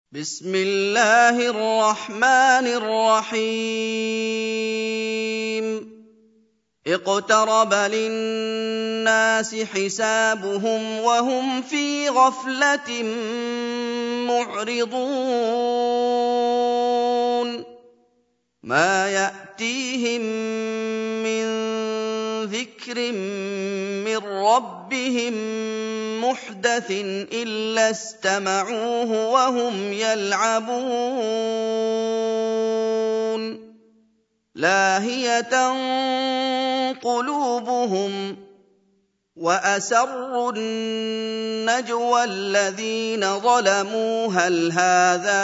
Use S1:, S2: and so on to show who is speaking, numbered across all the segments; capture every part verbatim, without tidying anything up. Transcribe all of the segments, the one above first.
S1: بسم الله الرحمن الرحيم اقترب للناس حسابهم وهم في غفلة معرضون ما يأتيهم من ذكر من ربهم محدث إلا استمعوه وهم يلعبون لاهية قلوبهم وأسروا النجوى الذين ظلموا هل هذا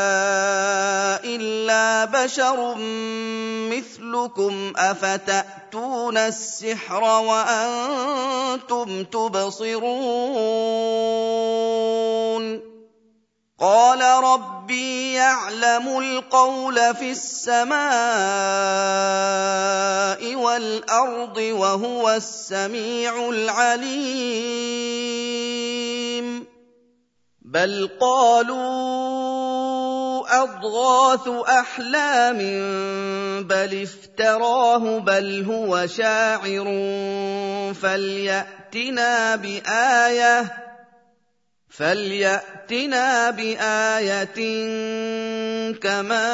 S1: إلا بشر مثلكم أفتأتون السحر وأنتم تبصرون قال ربي يعلم القول في السماء والأرض وهو السميع العليم بل قالوا أضغاث أحلام بل افتراه بل هو شاعر فليأتنا بآية فليأتنا بآية كما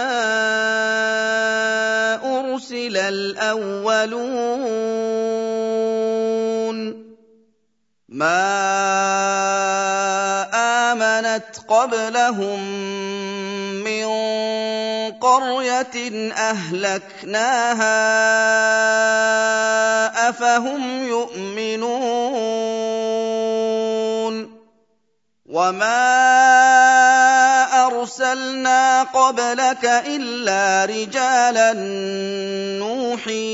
S1: أرسل الأولون ما آمنت قبلهم من قرية أهلكناها أفهم يؤمنون وما أرسلنا قبلك إلا رجالا نوحي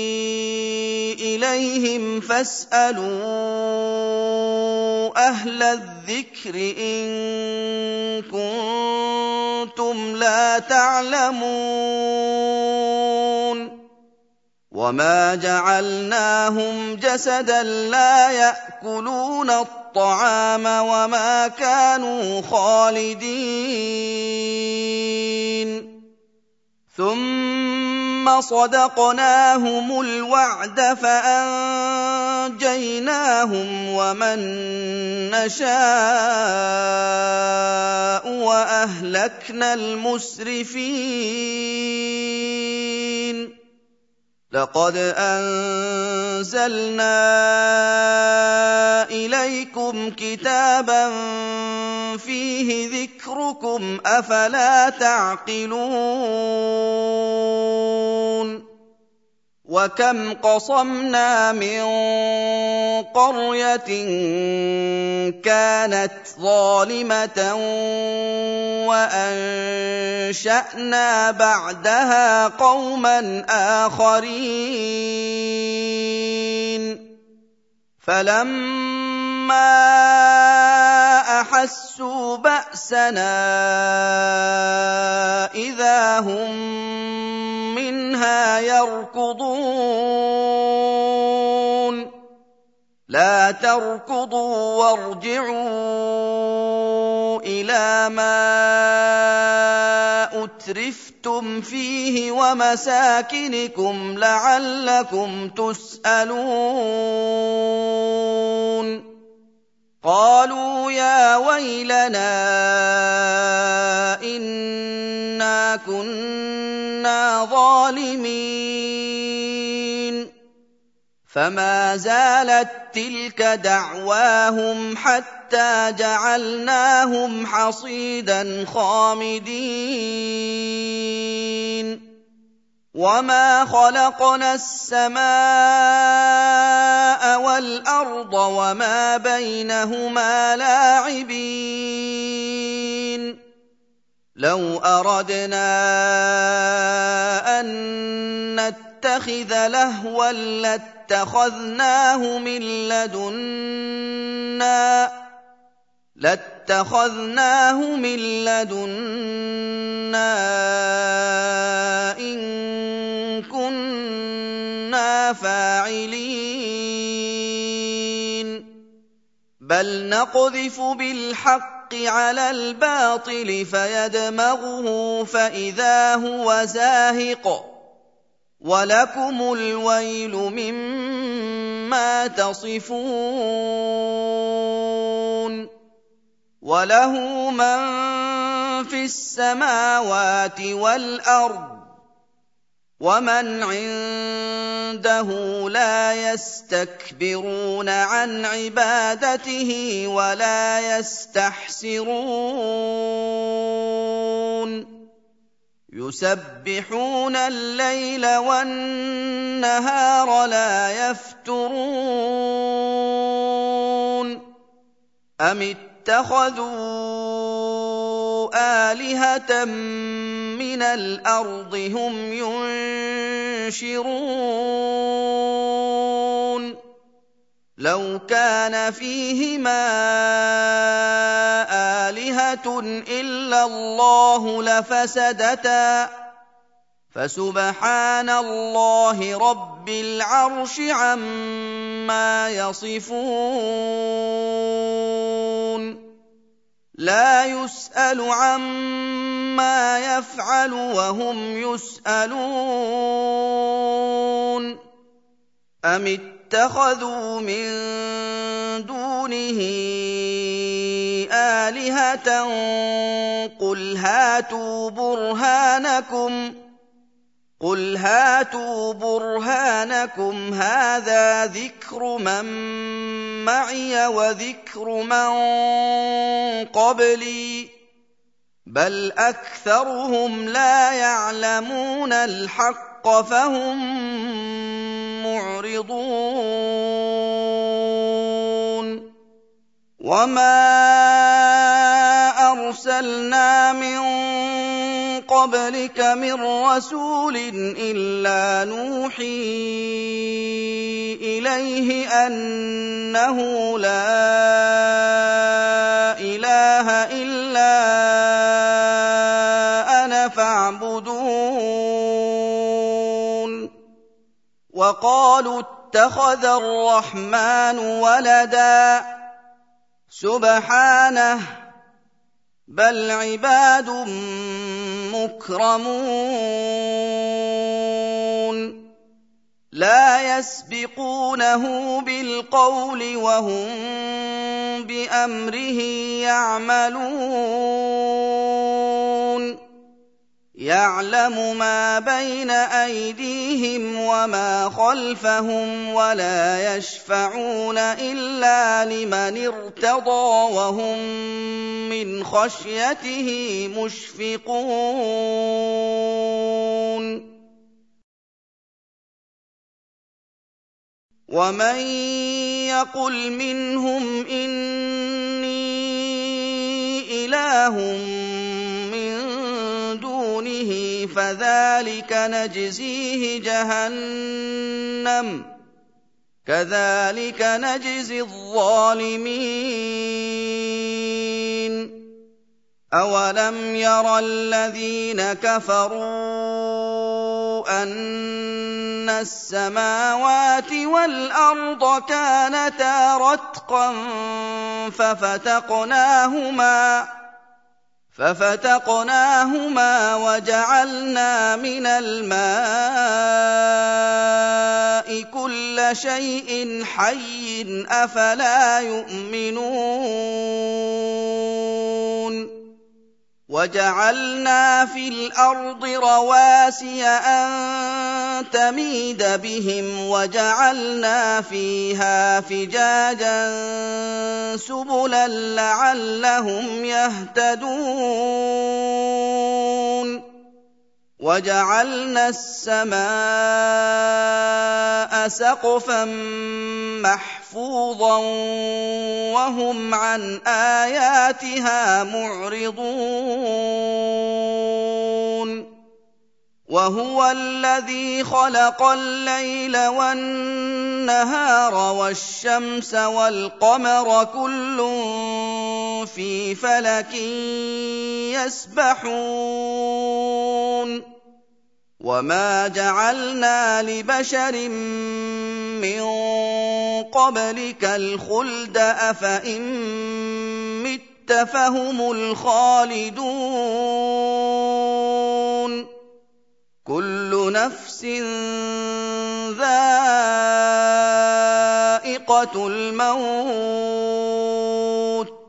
S1: إليهم فاسألوا أهل الذكر إن كنتم لا تعلمون وما جعلناهم جسدا لا يأكلون الطعام وما كانوا خالدين ثم صدقناهم الوعد فأنجيناهم ومن نشاء وأهلكنا المسرفين لقد أنزلنا إليكم كتابا فيه ذكركم أفلا تعقلون وكم قصمنا من قرية كانت ظالمة وأنشأنا بعدها قوما آخرين فلما أحسوا بأسنا إذا هم منها يركضون لا تركضوا وارجعوا إلى ما أترفتم فيه ومساكنكم لعلكم تسألون قالوا يا ويلنا إنا كنا ظالمين فما زالت تلك دعواهم حتى جعلناهم حصيدا خامدين وما خلقنا السماء والأرض وما بينهما لاعبين لو أردنا أن نتخذ لهوا لاتخذناه من لدنا لاتخذناه من لدنا إن كنا فاعلين بل نقذف بالحق على الباطل فيدمغه فإذا هو زاهق ولكم الويل مما تصفون وله من في السماوات والأرض ومن عنده لا يستكبرون عن عبادته ولا يستحسرون يسبحون الليل والنهار لا يفترون أم اتخذوا آلهة من الأرض هم ينشرون لو كان فيهما آلهة إلا الله لفسدتا فسبحان الله رب العرش عما يصفون لا يسأل عما يفعل وهم يسألون أم اتخذوا من دونه آلهة قل هاتوا برهانكم قل هاتوا برهانكم هذا ذكر من معي وذكر من قبلي بل أكثرهم لا يعلمون الحق فهم معرضون وما أرسلنا من قبلك من رسول إلا نوحي إليه أنه لا إله إلا أنا فاعبدون وقالوا اتخذ الرحمن ولدا سبحانه بل عباد مكرمون لا يسبقونه بالقول وهم بأمره يعملون يعلم ما بين أيديهم وما خلفهم ولا يشفعون إلا لمن ارتضى وهم من خشيته مشفقون ومن يقل منهم إني إله فذلك نجزيه جهنم كذلك نجزي الظالمين أولم ير الذين كفروا أن السماوات والأرض كانتا رتقا ففتقناهما ففتقناهما وجعلنا من الماء كل شيء حي أفلا يؤمنون وجعلنا في الأرض رواسي أن تميد بهم وجعلنا فيها فجاجا سبلا لعلهم يهتدون وجعلنا السماء سقفا محفوظا وهم عن آياتها معرضون وهو الذي خلق الليل والنهار والشمس والقمر كل في فلك يسبحون وما جعلنا لبشر من قبلك الخلد أفإن مت فهم الخالدون كل نفس ذائقة الموت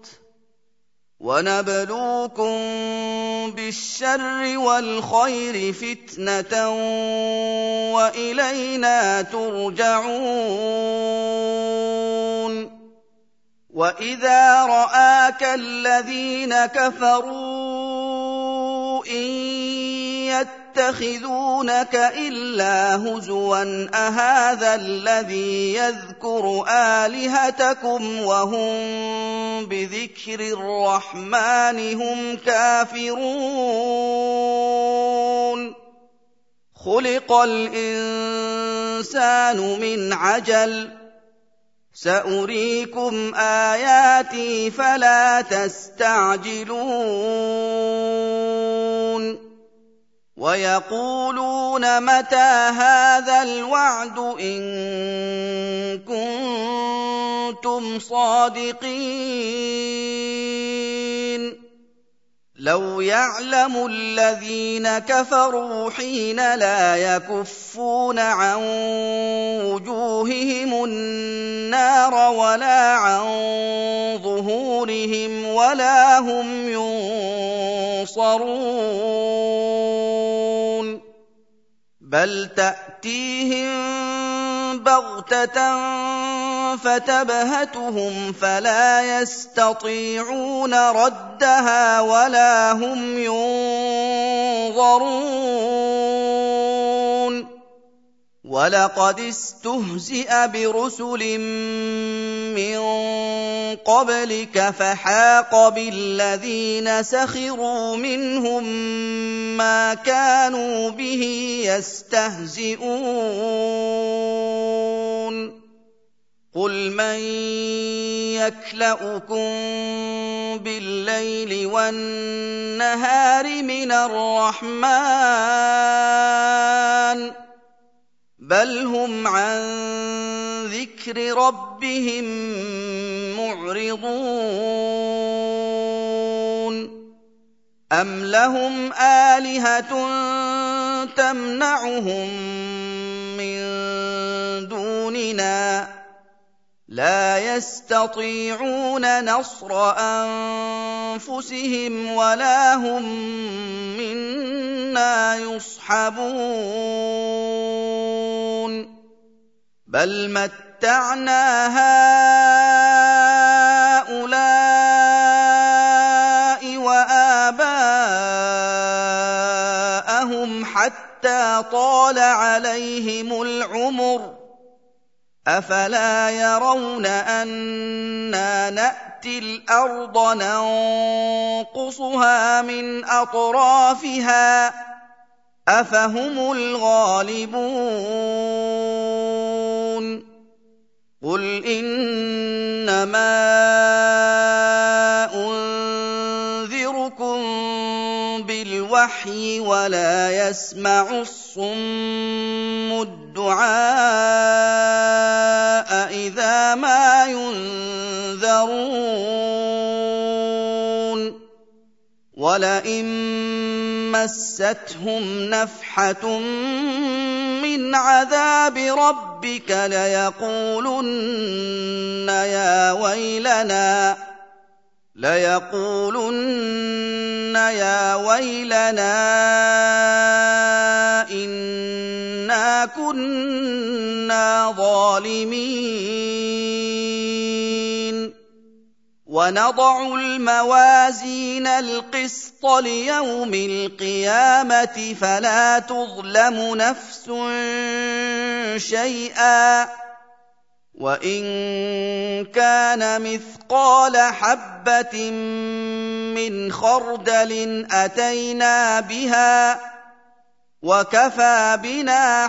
S1: ونبلوكم بالشر والخير فتنة وإلينا ترجعون وإذا رآك الذين كفروا إن يتخذونك إلا هزوا أهذا الذي يذكر آلهتكم وهم بذكر الرحمن هم كافرون خلق الإنسان من عجل سأريكم آياتي فلا تستعجلون ويقولون متى هذا الوعد إن كنتم صادقين لو يعلم الذين كفروا حين لا يكفون عن وجوههم النار ولا عن ظهورهم ولا هم ينصرون بل تأتيهم بغتة فتبهتهم فلا يستطيعون ردها ولا هم ينظرون ولقد استهزئ برسل من قبلك فحاق بالذين سخروا منهم ما كانوا به يستهزئون قل من يكلؤكم بالليل والنهار من الرحمن بل هم عن ذكر ربهم معرضون أم لهم آلهة تمنعهم من دوننا لا يستطيعون نصر أنفسهم ولا هم منا يصحبون بل متعنا هؤلاء وآباءهم حتى طال عليهم العمر أفلا يرون أنا نأتي الأرض ننقصها من أطرافها أفهم الغالبون قل إنما أنذركم بالوحي ولا يسمع الصم الدعاء إذا ما ينذرون ولئن مستهم نفحة من عذاب ربك ليقولن يا ويلنا ليقولن يا ويلنا إنا كنا ظالمين ونضع الموازين القسط ليوم القيامة فلا تظلم نفس شيئا وإن كان مثقال حبة من خردل أتينا بها وكفى بنا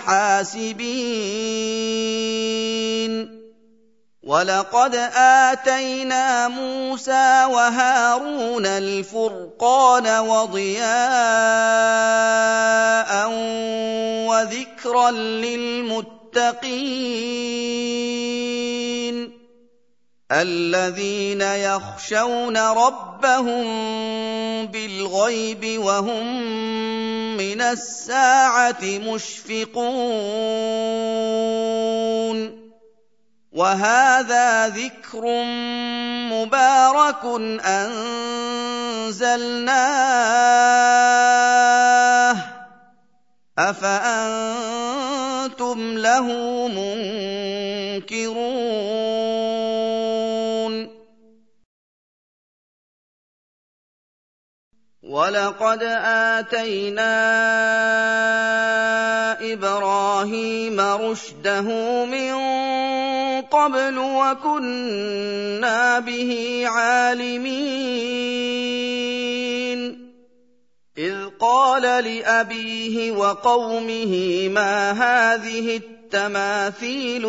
S1: حاسبين وَلَقَدْ آتَيْنَا مُوسَىٰ وَهَارُونَ الْفُرْقَانَ وَضِيَاءً وَذِكْرًا لِّلْمُتَّقِينَ الذين يخشون ربهم بالغيب وهم من الساعة مشفقون وهذا ذكر مبارك أنزلناه أفأنتم له منكرون وَلَقَدْ آتَيْنَا إِبْرَاهِيمَ رُشْدَهُ مِن قَبْلُ وَكُنَّا بِهِ عَالِمِينَ إِذْ قَالَ لِأَبِيهِ وَقَوْمِهِ مَا هَٰذِهِ التَّمَاثِيلُ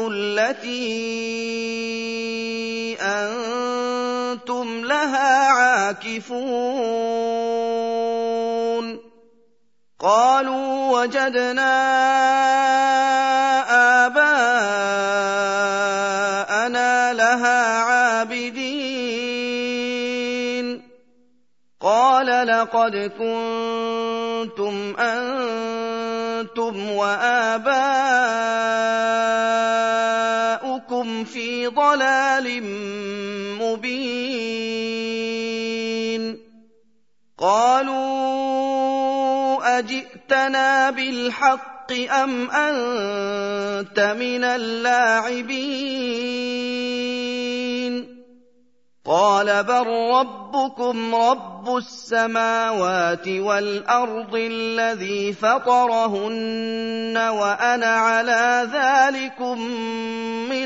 S1: الَّتِي أَنتُمْ لَهَا عَاكِفُونَ قَالُوا وَجَدْنَا آبَاءَنَا لَهَا عَابِدِينَ قَالَ لَقَدْ كُنتُمْ أَنتُمْ وَآبَاؤُكُمْ فِي ضَلَالٍ مُّبِينٍ قَالُوا أَجِئْتَنَا بِالْحَقِّ أَمْ أَنتَ مِنَ اللَّاعِبِينَ قَالَ بَل رَّبُّكُمْ رَبُّ السَّمَاوَاتِ وَالْأَرْضِ الَّذِي فَطَرَهُنَّ وَأَنَا عَلَىٰ ذَٰلِكُم مِّنَ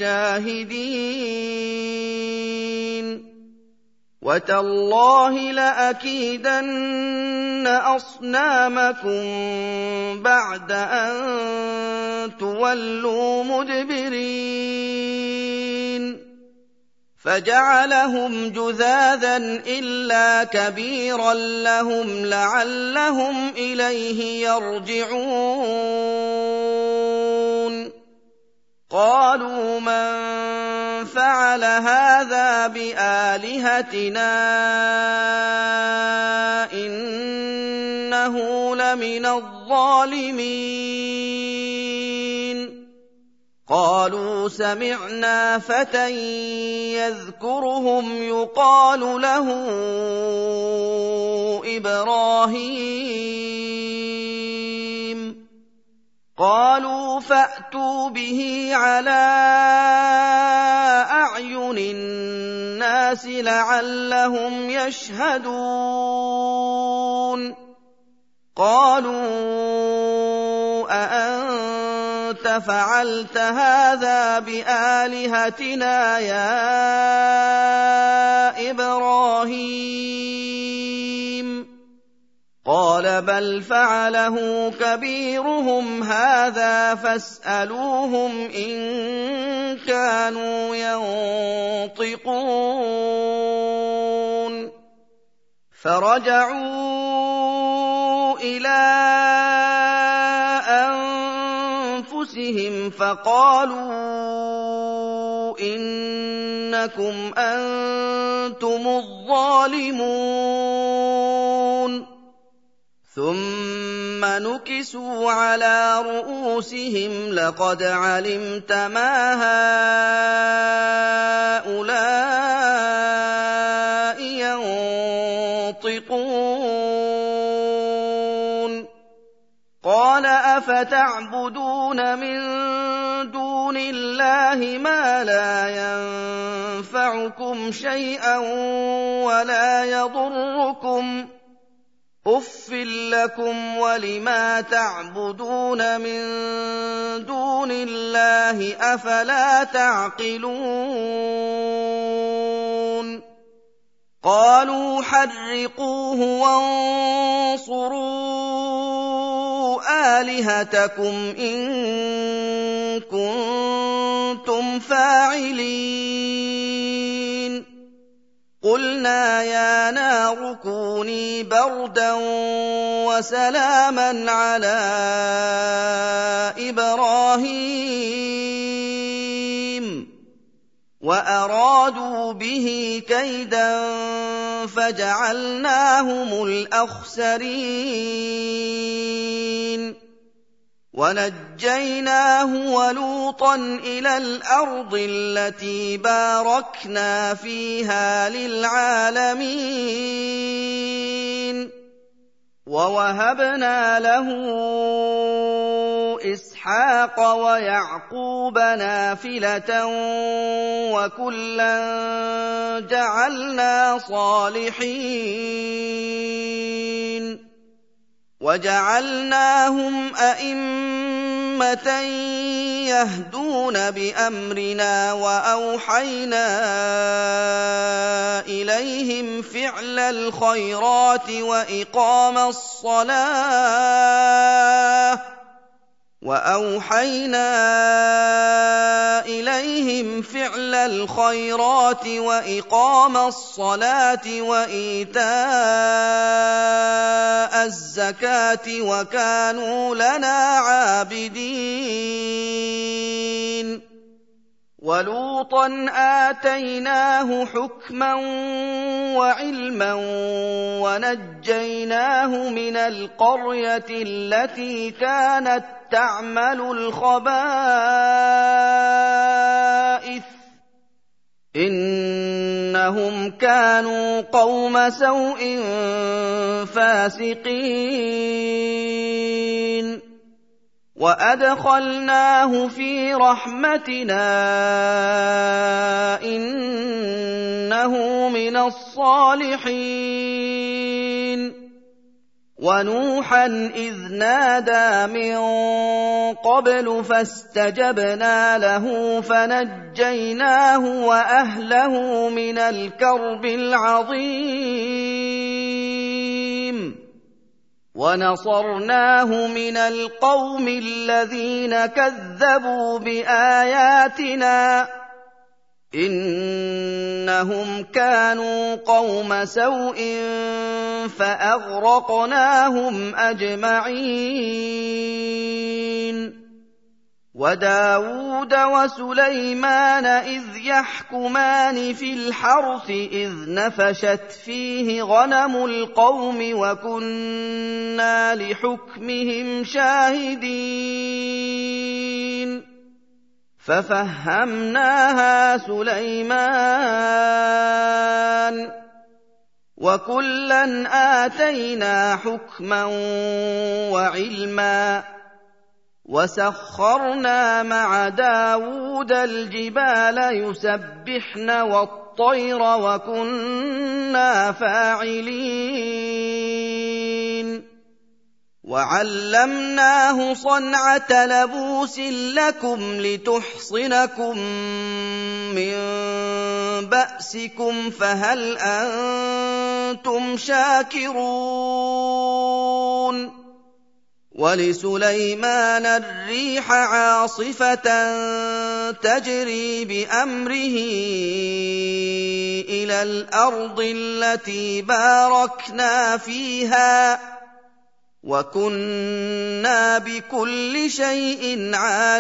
S1: الشَّاهِدِينَ وَتَاللَّهِ لَأَكِيدَنَّ أَصْنَامَكُم بَعْدَ أَن تُوَلُّوا مُدْبِرِينَ فَجَعَلَهُمْ جُذَاذًا إِلَّا كَبِيرًا لَّهُمْ لَعَلَّهُمْ إِلَيْهِ يَرْجِعُونَ قَالُوا مَن فَعَلَ هَٰذَا بِآلِهَتِنَا إِنَّهُ لَمِنَ الظَّالِمِينَ قَالُوا سَمِعْنَا فَتًى يَذْكُرُهُمْ يُقَالُ لَهُ إِبْرَاهِيمُ قَالُوا فَأْتُوا بِهِ عَلَىٰ أَعْيُنِ النَّاسِ لَعَلَّهُمْ يَشْهَدُونَ قَالُوا أَأَنتَ فَعَلْتَ هَٰذَا بِآلِهَتِنَا يَا إِبْرَاهِيمُ قَالَ بَلْ فَعَلَهُ كَبِيرُهُمْ هَٰذَا فَاسْأَلُوهُمْ إِن كَانُوا يَنطِقُونَ فَرَجَعُوا إِلَىٰ أَنفُسِهِمْ فَقَالُوا إِنَّكُمْ أَنتُمُ الظَّالِمُونَ ثُمَّ نُكِسُوا عَلَىٰ رُءُوسِهِمْ لَقَدْ عَلِمْتَ مَا هَٰؤُلَاءِ يَنطِقُونَ قَالَ أَفَتَعْبُدُونَ مِن دُونِ اللَّهِ مَا لَا يَنفَعُكُمْ شَيْئًا وَلَا يَضُرُّكُمْ ۖ أُفٍّ لَّكُمْ وَلِمَا تَعْبُدُونَ مِن دُونِ اللَّهِ ۖ أَفَلَا تَعْقِلُونَ قَالُوا حَرِّقُوهُ وَانصُرُوا آلِهَتَكُمْ إِن كُنتُمْ فَاعِلِينَ قُلْنَا يَا نَارُ كُونِي بَرْدًا وَسَلَامًا عَلَىٰ إِبْرَاهِيمَ وأرادوا به كيدا فجعلناهم الأخسرين ونجيناه ولوطا إلى الأرض التي باركنا فيها للعالمين ووهبنا له إسحاق ويعقوب نافلة وكلا جعلنا صالحين وجعلناهم أئمة يهدون بأمرنا وأوحينا إليهم فعل الخيرات وإقام الصلاة وأوحينا إليهم فعل الخيرات وإقام الصلاة وإيتاء الزكاة وكانوا لنا عابدين ولوطا آتيناه حكما وعلما ونجيناه من القرية التي كانت تعمل الخبائث إنهم كانوا قوم سوء فاسقين وأدخلناه في رحمتنا إنه من الصالحين ونوحا إذ نادى من قبل فاستجبنا له فنجيناه وأهله من الكرب العظيم ونصرناه من القوم الذين كذبوا بآياتنا إنهم كانوا قوم سوء فأغرقناهم أجمعين وداود وسليمان إذ يحكمان في الحرث إذ نفشت فيه غنم القوم وكنا لحكمهم شاهدين ففهمناها سليمان وكلا آتينا حكما وعلما وسخرنا مع داود الجبال يسبحن والطير وكنا فاعلين وعلمناه صنعة لبوس لكم لتحصنكم من بأسكم فهل أنتم شاكرون ولسليمان الريح عاصفة تجري بأمره إلى الأرض التي باركنا فيها وكنا بكل شيء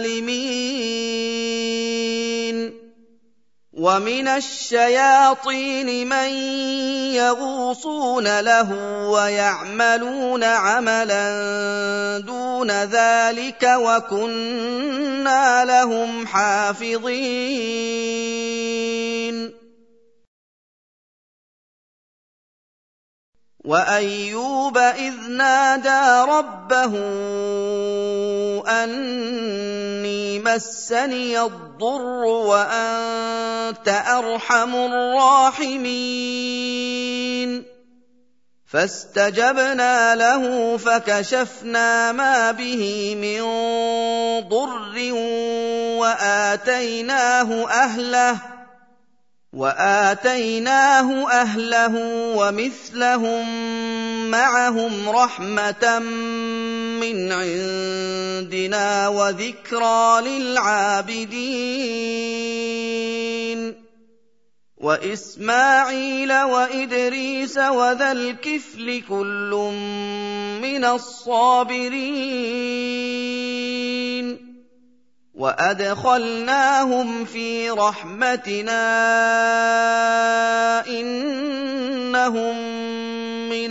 S1: عالمين ومن الشياطين من يغوصون له ويعملون عملا دون ذلك وكنا لهم حافظين وأيوب إذ نادى ربه أني مسني الضر وأنت أرحم الراحمين فاستجبنا له فكشفنا ما به من ضر وآتيناه أهله وآتيناه أهله ومثلهم معهم رحمة من عندنا وذكرى للعابدين وإسماعيل وإدريس وذا الكفل كل من الصابرين وأدخلناهم في رحمتنا إنهم من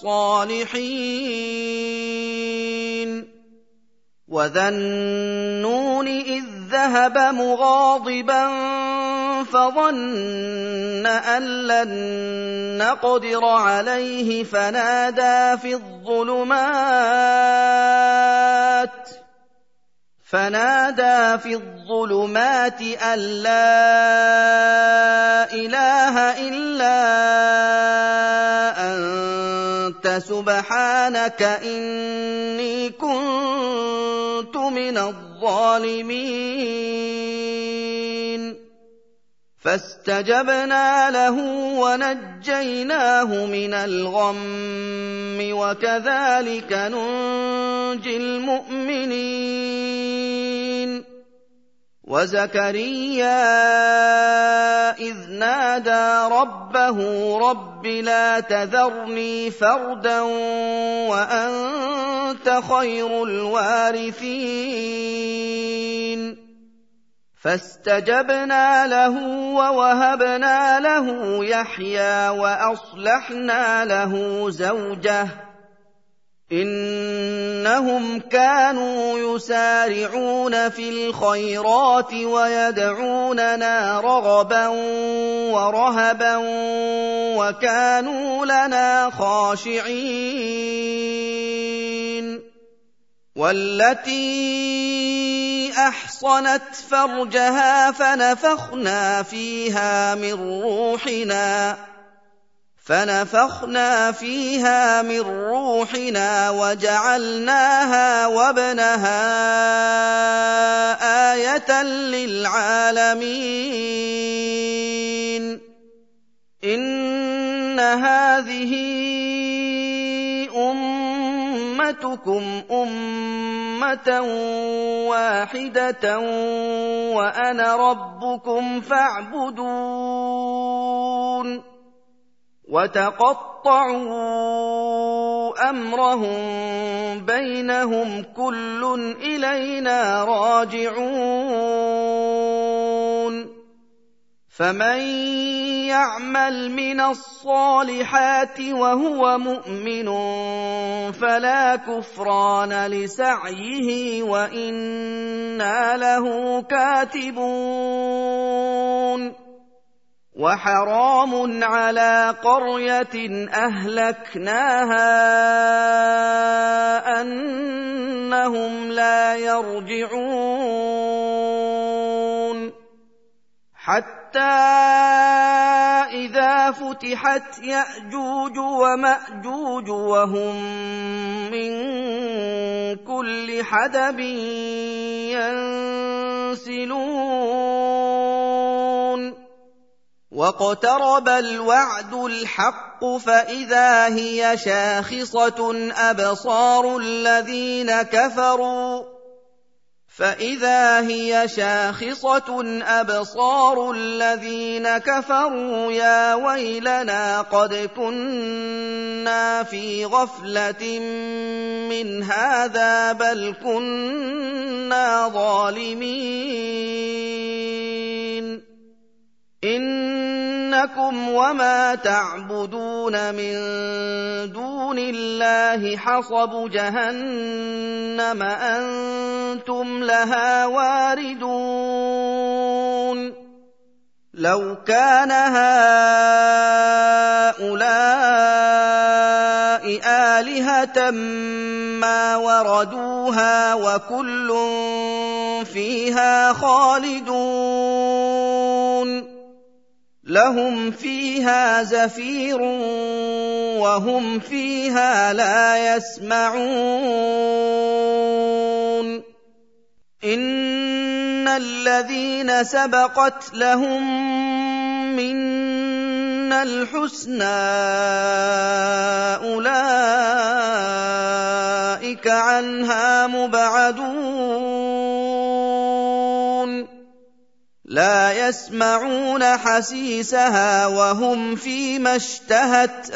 S1: الصالحين وذا النون إذ ذهب مغاضبا فظن أن لن نقدر عليه فنادى في الظلمات فنادى في الظلمات أن لا إله إلا أنت سبحانك إني كنت من الظالمين فاستجبنا له ونجيناه من الغم وكذلك ننجي المؤمنين وزكريا إذ نادى ربه رب لا تذرني فردا وأنت خير الوارثين فاستجبنا له ووهبنا له يحيى وأصلحنا له زوجه إنهم كانوا يسارعون في الخيرات ويدعوننا رغبا ورهبا وكانوا لنا خاشعين والتي أحصنت فرجها فنفخنا فيها من روحنا فنفخنا فيها من روحنا وجعلناها وابنها آية للعالمين إن هذه أمتكم أمة واحدة وأنا ربكم فاعبدون وتقطعوا أمرهم بينهم كل إلينا راجعون فمن يعمل من الصالحات وهو مؤمن فلا كفران لسعيه وإنا له كاتبون وحرام على قرية أهلكناها أنهم لا يرجعون حتى إذا فتحت يأجوج ومأجوج وهم من كل حدب ينسلون واقترب الوعد الحق فإذا هي شاخصة أبصار الذين كفروا فإذا هي شاخصة أبصار الذين كفروا يا ويلنا قد كنا في غفلة من هذا بل كنا ظالمين إنكم وما تعبدون من دون الله حصب جهنم أنتم لها واردون لو كان هؤلاء آلهة ما وردوها وكل فيها خالدون لهم فيها زفير وهم فيها لا يسمعون إن الذين سبقت لهم منا الحسنى أولئك عنها مبعدون لا يسمعون حسيسها وهم فيما اشتهت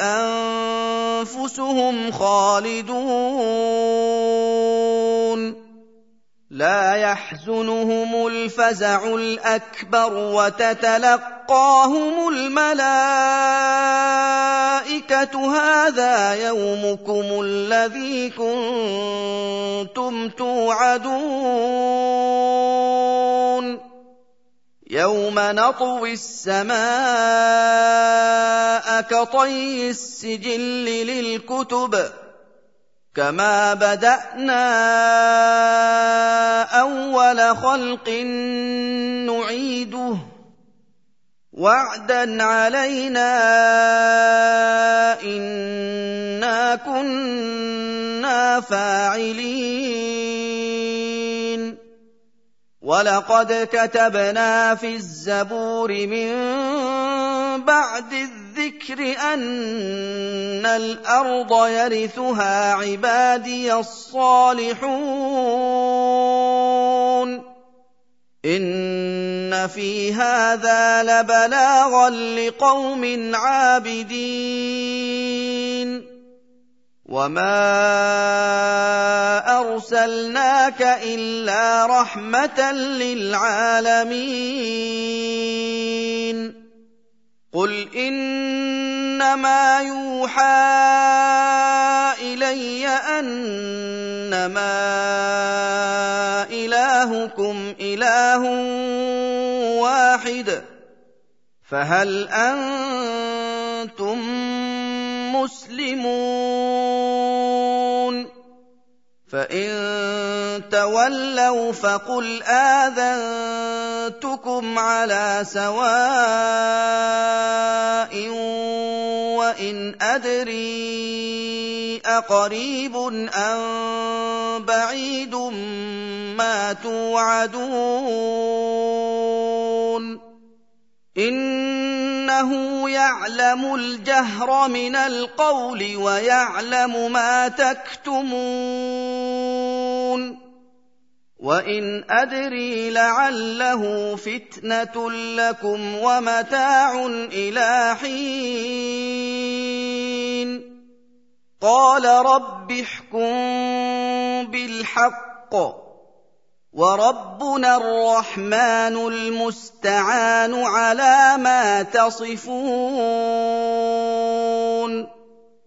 S1: أنفسهم خالدون لا يحزنهم الفزع الأكبر وتتلقاهم الملائكة هذا يومكم الذي كنتم توعدون يوم نطوي السماء كطي السجل للكتب كما بدأنا أول خلق نعيده وعدا علينا إنا كنا فاعلين ولقد كتبنا في الزبور من بعد الذكر أن الأرض يرثها عبادي الصالحون إن في هذا لبلاغا لقوم عابدين وما أرسلناك إلا رحمة للعالمين قل إنما يوحى إلي أنما إلهكم إله واحد فهل أنتم مسلمون فإن تولوا فقل آذنتكم على سواء وإن أدري أقريب أم بعيد ما توعدون إنه يعلم الجهر من القول ويعلم ما تكتمون وإن أدري لعله فتنة لكم ومتاع إلى حين قال رب احكم بالحق وربنا الرحمن المستعان على ما تصفون